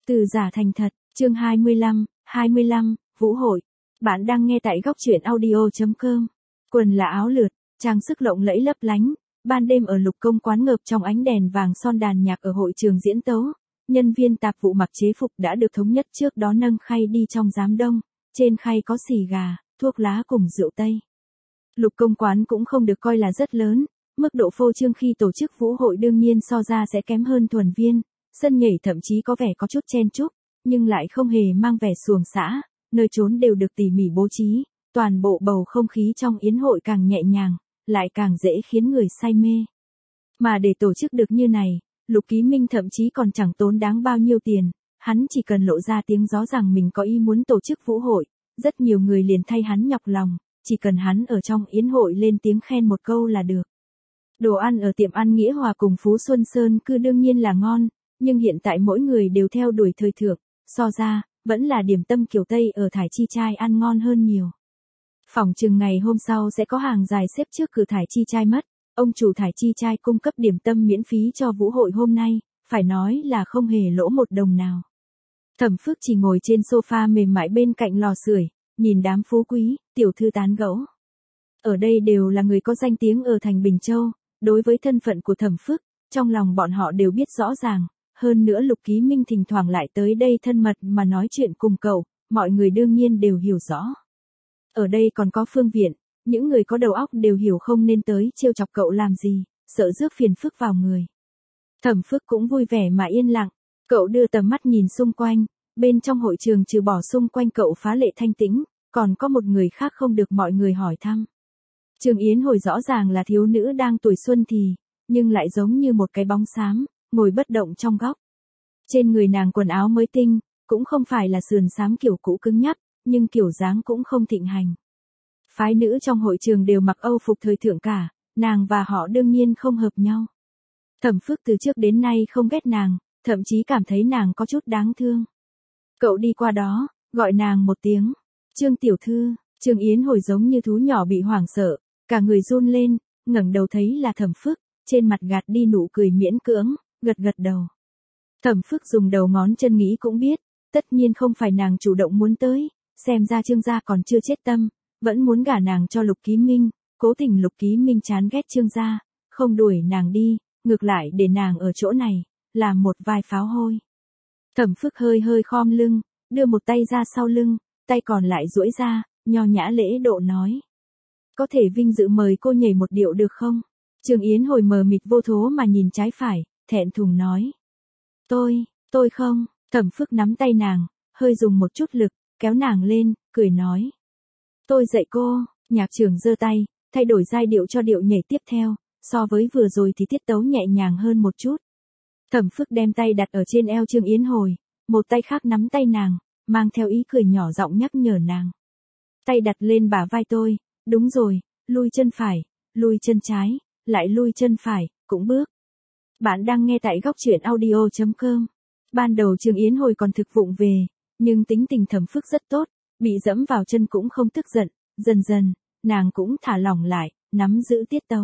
Từ giả thành thật, chương 25, Vũ hội. Bạn đang nghe tại góc truyện audio.com. Quần là áo lượt, trang sức lộng lẫy lấp lánh, ban đêm ở Lục Công quán ngợp trong ánh đèn vàng son đàn nhạc ở hội trường diễn tấu. Nhân viên tạp vụ mặc chế phục đã được thống nhất trước đó nâng khay đi trong giám đông, trên khay có xì gà, thuốc lá cùng rượu tây. Lục Công quán cũng không được coi là rất lớn, mức độ phô trương khi tổ chức vũ hội đương nhiên so ra sẽ kém hơn Thuần Viên. Sân nhảy thậm chí có vẻ có chút chen chúc, nhưng lại không hề mang vẻ xuồng xã, nơi trốn đều được tỉ mỉ bố trí, toàn bộ bầu không khí trong yến hội càng nhẹ nhàng, lại càng dễ khiến người say mê. Mà để tổ chức được như này, Lục Ký Minh thậm chí còn chẳng tốn đáng bao nhiêu tiền, hắn chỉ cần lộ ra tiếng gió rằng mình có ý muốn tổ chức vũ hội, rất nhiều người liền thay hắn nhọc lòng, chỉ cần hắn ở trong yến hội lên tiếng khen một câu là được. Đồ ăn ở tiệm ăn Nghĩa Hòa cùng Phú Xuân Sơn Cư đương nhiên là ngon, nhưng hiện tại mỗi người đều theo đuổi thời thượng, so ra, vẫn là điểm tâm kiểu Tây ở Thải Chi Trai ăn ngon hơn nhiều. Phỏng chừng ngày hôm sau sẽ có hàng dài xếp trước cửa Thải Chi Trai mất, ông chủ Thải Chi Trai cung cấp điểm tâm miễn phí cho vũ hội hôm nay, phải nói là không hề lỗ một đồng nào. Thẩm Phước chỉ ngồi trên sofa mềm mại bên cạnh lò sưởi, nhìn đám phú quý, tiểu thư tán gẫu. Ở đây đều là người có danh tiếng ở thành Bình Châu, đối với thân phận của Thẩm Phước, trong lòng bọn họ đều biết rõ ràng. Hơn nữa Lục Ký Minh thỉnh thoảng lại tới đây thân mật mà nói chuyện cùng cậu, mọi người đương nhiên đều hiểu rõ. Ở đây còn có Phương Viện, những người có đầu óc đều hiểu không nên tới trêu chọc cậu làm gì, sợ rước phiền phức vào người. Thẩm Phước cũng vui vẻ mà yên lặng, cậu đưa tầm mắt nhìn xung quanh, bên trong hội trường trừ bỏ xung quanh cậu phá lệ thanh tĩnh, còn có một người khác không được mọi người hỏi thăm. Trường Yến Hồi rõ ràng là thiếu nữ đang tuổi xuân thì, nhưng lại giống như một cái bóng xám, ngồi bất động trong góc. Trên người nàng quần áo mới tinh, cũng không phải là sườn xám kiểu cũ cứng nhắc, nhưng kiểu dáng cũng không thịnh hành. Phái nữ trong hội trường đều mặc Âu phục thời thượng cả, nàng và họ đương nhiên không hợp nhau. Thẩm Phước từ trước đến nay không ghét nàng, thậm chí cảm thấy nàng có chút đáng thương. Cậu đi qua đó, gọi nàng một tiếng, Trương tiểu thư. Trương Yến Hồi giống như thú nhỏ bị hoảng sợ, cả người run lên, ngẩng đầu thấy là Thẩm Phước, trên mặt gạt đi nụ cười miễn cưỡng, gật gật đầu. Thẩm Phước dùng đầu ngón chân nghĩ cũng biết, tất nhiên không phải nàng chủ động muốn tới, xem ra Trương gia còn chưa chết tâm, vẫn muốn gả nàng cho Lục Ký Minh, cố tình Lục Ký Minh chán ghét Trương gia, không đuổi nàng đi, ngược lại để nàng ở chỗ này, làm một vai pháo hôi. Thẩm Phước hơi hơi khom lưng, đưa một tay ra sau lưng, tay còn lại duỗi ra, nho nhã lễ độ nói. Có thể vinh dự mời cô nhảy một điệu được không? Trương Yến Hồi mờ mịt vô thố mà nhìn trái phải, thẹn thùng nói. Tôi không. Thẩm Phước nắm tay nàng, hơi dùng một chút lực, kéo nàng lên, cười nói. Tôi dạy cô. Nhạc trưởng giơ tay, thay đổi giai điệu cho điệu nhảy tiếp theo, so với vừa rồi thì tiết tấu nhẹ nhàng hơn một chút. Thẩm Phước đem tay đặt ở trên eo Trương Yến Hồi, một tay khác nắm tay nàng, mang theo ý cười nhỏ giọng nhắc nhở nàng. Tay đặt lên bả vai tôi, đúng rồi, lui chân phải, lui chân trái, lại lui chân phải, cũng bước. Bạn đang nghe tại góc truyện audio.com. Ban đầu Trương Yến Hồi còn thực vụng về, nhưng tính tình Thẩm Phước rất tốt, bị dẫm vào chân cũng không tức giận, dần dần, nàng cũng thả lỏng lại, nắm giữ tiết tấu.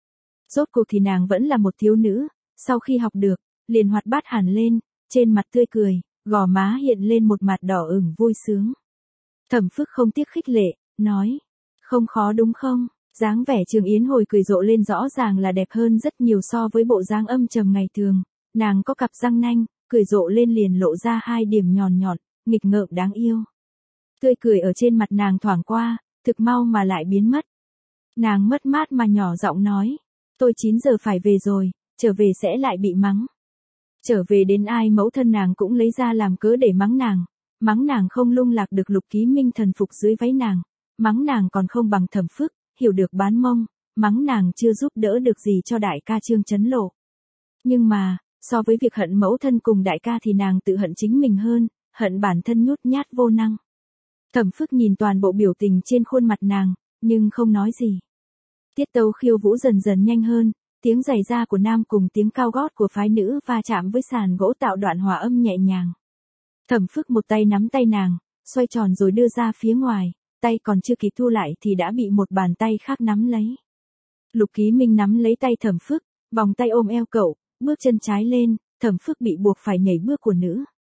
Rốt cuộc thì nàng vẫn là một thiếu nữ, sau khi học được, liền hoạt bát hẳn lên, trên mặt tươi cười, gò má hiện lên một mặt đỏ ửng vui sướng. Thẩm Phước không tiếc khích lệ, nói, không khó đúng không? Dáng vẻ Trương Yến Hồi cười rộ lên rõ ràng là đẹp hơn rất nhiều so với bộ dáng âm trầm ngày thường, nàng có cặp răng nanh, cười rộ lên liền lộ ra hai điểm nhọn nhọn, nghịch ngợm đáng yêu. Tươi cười ở trên mặt nàng thoảng qua, thực mau mà lại biến mất. Nàng mất mát mà nhỏ giọng nói, tôi 9 giờ phải về rồi, trở về sẽ lại bị mắng. Trở về đến ai mẫu thân nàng cũng lấy ra làm cớ để mắng nàng không lung lạc được Lục Ký Minh thần phục dưới váy nàng, mắng nàng còn không bằng Thẩm Phước, hiểu được bán mông, mắng nàng chưa giúp đỡ được gì cho đại ca Trương Chấn Lộ. Nhưng mà, so với việc hận mẫu thân cùng đại ca thì nàng tự hận chính mình hơn, hận bản thân nhút nhát vô năng. Thẩm Phước nhìn toàn bộ biểu tình trên khuôn mặt nàng, nhưng không nói gì. Tiết tấu khiêu vũ dần dần nhanh hơn, tiếng giày da của nam cùng tiếng cao gót của phái nữ va chạm với sàn gỗ tạo đoạn hòa âm nhẹ nhàng. Thẩm Phước một tay nắm tay nàng, xoay tròn rồi đưa ra phía ngoài, tay còn chưa kịp thu lại thì đã bị một bàn tay khác nắm lấy. Lục Ký Minh nắm lấy tay Thẩm Phước, vòng tay ôm eo cậu, bước chân trái lên, Thẩm Phước bị buộc phải nhảy bước của nữ.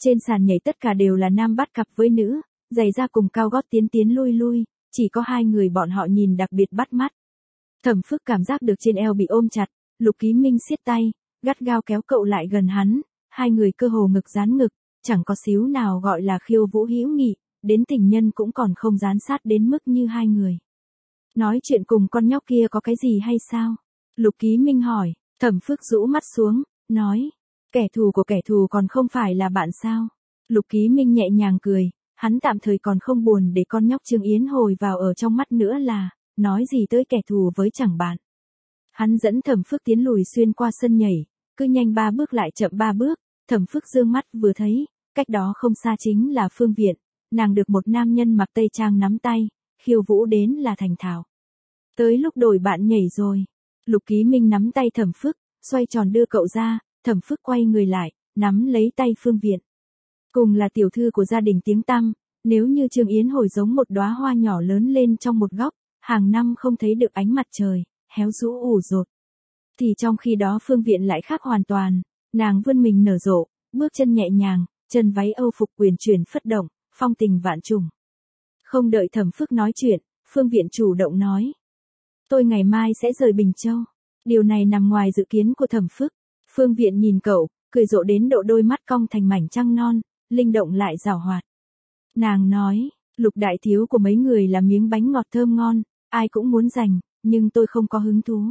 Trên sàn nhảy tất cả đều là nam bắt cặp với nữ, giày da cùng cao gót tiến tiến lui lui, chỉ có hai người bọn họ nhìn đặc biệt bắt mắt. Thẩm Phước cảm giác được trên eo bị ôm chặt, Lục Ký Minh siết tay, gắt gao kéo cậu lại gần hắn, hai người cơ hồ ngực dán ngực, chẳng có xíu nào gọi là khiêu vũ hữu nghị, đến tình nhân cũng còn không dán sát đến mức như hai người. Nói chuyện cùng con nhóc kia có cái gì hay sao? Lục Ký Minh hỏi, Thẩm Phước rũ mắt xuống, nói, kẻ thù của kẻ thù còn không phải là bạn sao? Lục Ký Minh nhẹ nhàng cười, hắn tạm thời còn không buồn để con nhóc Trương Yến Hồi vào ở trong mắt nữa là, nói gì tới kẻ thù với chẳng bạn. Hắn dẫn Thẩm Phước tiến lùi xuyên qua sân nhảy, cứ nhanh 3 bước lại chậm 3 bước, Thẩm Phước dương mắt vừa thấy, cách đó không xa chính là Phương Viện, nàng được một nam nhân mặc tây trang nắm tay, khiêu vũ đến là thành thạo. Tới lúc đổi bạn nhảy rồi. Lục Ký Minh nắm tay Thẩm Phước, xoay tròn đưa cậu ra, Thẩm Phước quay người lại, nắm lấy tay Phương Viện. Cùng là tiểu thư của gia đình tiếng tăm, nếu như Trương Yến Hồi giống một đóa hoa nhỏ lớn lên trong một góc, hàng năm không thấy được ánh mặt trời, héo rũ ủ rột. Thì trong khi đó Phương Viện lại khác hoàn toàn, nàng vươn mình nở rộ, bước chân nhẹ nhàng, chân váy Âu phục quyền chuyển phất động, phong tình vạn trùng. Không đợi Thẩm Phước nói chuyện, Phương Viện chủ động nói. Tôi ngày mai sẽ rời Bình Châu. Điều này nằm ngoài dự kiến của Thẩm Phước. Phương Viện nhìn cậu, cười rộ đến độ đôi mắt cong thành mảnh trăng non, linh động lại giảo hoạt. Nàng nói, Lục đại thiếu của mấy người là miếng bánh ngọt thơm ngon, ai cũng muốn giành, nhưng tôi không có hứng thú.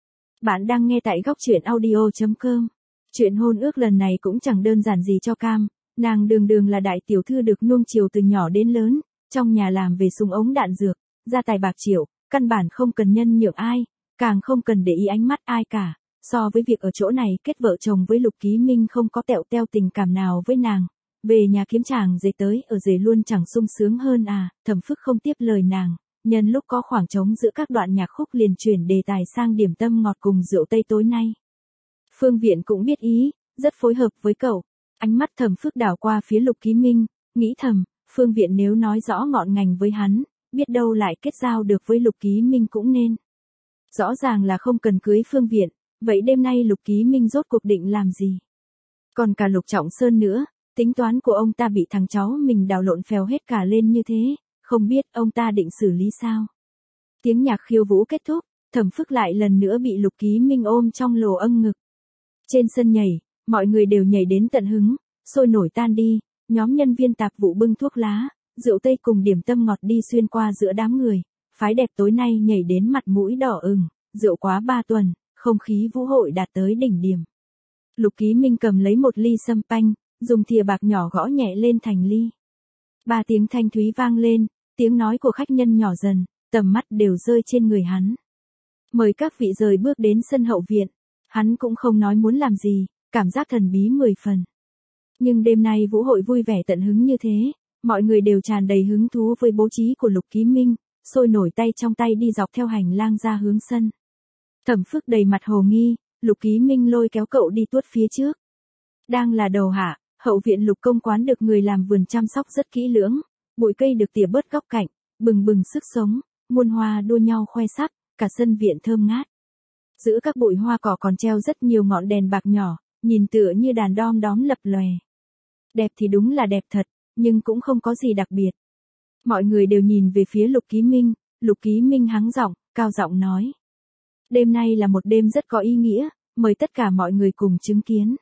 Bạn đang nghe tại góc truyện audio.com. Chuyện hôn ước lần này cũng chẳng đơn giản gì cho Cam, nàng đường đường là đại tiểu thư được nuông chiều từ nhỏ đến lớn, trong nhà làm về súng ống đạn dược, gia tài bạc triệu, căn bản không cần nhân nhượng ai, càng không cần để ý ánh mắt ai cả. So với việc ở chỗ này kết vợ chồng với Lục Ký Minh không có tẹo teo tình cảm nào với nàng, về nhà kiếm chàng dề tới ở dề luôn chẳng sung sướng hơn à. Thẩm Phước không tiếp lời nàng, nhân lúc có khoảng trống giữa các đoạn nhạc khúc liền chuyển đề tài sang điểm tâm ngọt cùng rượu tây tối nay. Phương Viện cũng biết ý, rất phối hợp với cậu. Ánh mắt Thẩm Phước đảo qua phía Lục Ký Minh, nghĩ thầm, Phương Viện nếu nói rõ ngọn ngành với hắn, biết đâu lại kết giao được với Lục Ký Minh cũng nên. Rõ ràng là không cần cưới Phương Viện, vậy đêm nay Lục Ký Minh rốt cuộc định làm gì? Còn cả Lục Trọng Sơn nữa, tính toán của ông ta bị thằng cháu mình đào lộn phèo hết cả lên như thế, không biết ông ta định xử lý sao? Tiếng nhạc khiêu vũ kết thúc, Thẩm Phước lại lần nữa bị Lục Ký Minh ôm trong lồ âng ngực. Trên sân nhảy, mọi người đều nhảy đến tận hứng, sôi nổi tan đi, nhóm nhân viên tạp vụ bưng thuốc lá, rượu tây cùng điểm tâm ngọt đi xuyên qua giữa đám người, phái đẹp tối nay nhảy đến mặt mũi đỏ ửng, rượu quá 3 tuần, không khí vũ hội đạt tới đỉnh điểm. Lục Ký Minh cầm lấy một ly sâm panh, dùng thìa bạc nhỏ gõ nhẹ lên thành ly. 3 tiếng thanh thúy vang lên, tiếng nói của khách nhân nhỏ dần, tầm mắt đều rơi trên người hắn. Mời các vị rời bước đến sân hậu viện. Hắn cũng không nói muốn làm gì, cảm giác thần bí 10 phần. Nhưng đêm nay vũ hội vui vẻ tận hứng như thế, mọi người đều tràn đầy hứng thú với bố trí của Lục Ký Minh, sôi nổi tay trong tay đi dọc theo hành lang ra hướng sân. Thẩm Phước đầy mặt hồ nghi, Lục Ký Minh lôi kéo cậu đi tuốt phía trước. Đang là đầu hạ, hậu viện Lục công quán được người làm vườn chăm sóc rất kỹ lưỡng, bụi cây được tỉa bớt góc cạnh, bừng bừng sức sống, muôn hoa đua nhau khoe sắc, cả sân viện thơm ngát. Giữa các bụi hoa cỏ còn treo rất nhiều ngọn đèn bạc nhỏ, nhìn tựa như đàn đom đóm lập lòe. Đẹp thì đúng là đẹp thật, nhưng cũng không có gì đặc biệt. Mọi người đều nhìn về phía Lục Ký Minh hắng giọng, cao giọng nói. Đêm nay là một đêm rất có ý nghĩa, mời tất cả mọi người cùng chứng kiến.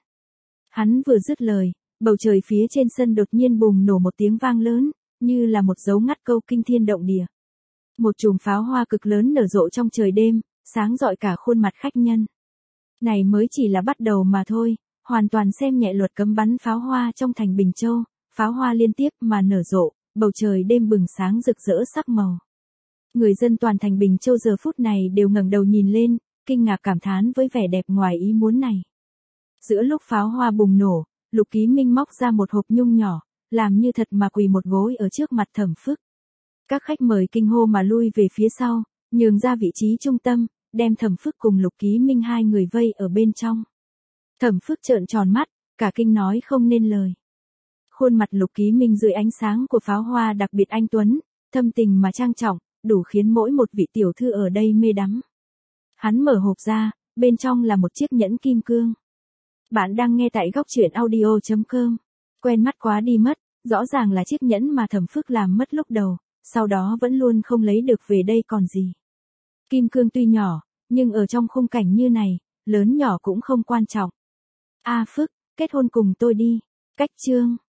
Hắn vừa dứt lời, bầu trời phía trên sân đột nhiên bùng nổ một tiếng vang lớn, như là một dấu ngắt câu kinh thiên động địa. Một chùm pháo hoa cực lớn nở rộ trong trời đêm, sáng rọi cả khuôn mặt khách nhân. Này mới chỉ là bắt đầu mà thôi, hoàn toàn xem nhẹ luật cấm bắn pháo hoa trong thành Bình Châu, pháo hoa liên tiếp mà nở rộ, bầu trời đêm bừng sáng rực rỡ sắc màu. Người dân toàn thành Bình Châu giờ phút này đều ngẩng đầu nhìn lên, kinh ngạc cảm thán với vẻ đẹp ngoài ý muốn này. Giữa lúc pháo hoa bùng nổ, Lục Ký Minh móc ra một hộp nhung nhỏ, làm như thật mà quỳ một gối ở trước mặt Thẩm Phước. Các khách mời kinh hô mà lui về phía sau, nhường ra vị trí trung tâm, đem Thẩm Phước cùng Lục Ký Minh hai người vây ở bên trong. Thẩm Phước trợn tròn mắt, cả kinh nói không nên lời. Khuôn mặt Lục Ký Minh dưới ánh sáng của pháo hoa đặc biệt anh tuấn, thâm tình mà trang trọng, đủ khiến mỗi một vị tiểu thư ở đây mê đắm. Hắn mở hộp ra, bên trong là một chiếc nhẫn kim cương. Bạn đang nghe tại góc truyện audio.com. Quen mắt quá đi mất, rõ ràng là chiếc nhẫn mà Thẩm Phước làm mất lúc đầu, sau đó vẫn luôn không lấy được về đây còn gì. Kim cương tuy nhỏ, nhưng ở trong khung cảnh như này, lớn nhỏ cũng không quan trọng. A Phước, kết hôn cùng tôi đi. Cách chương.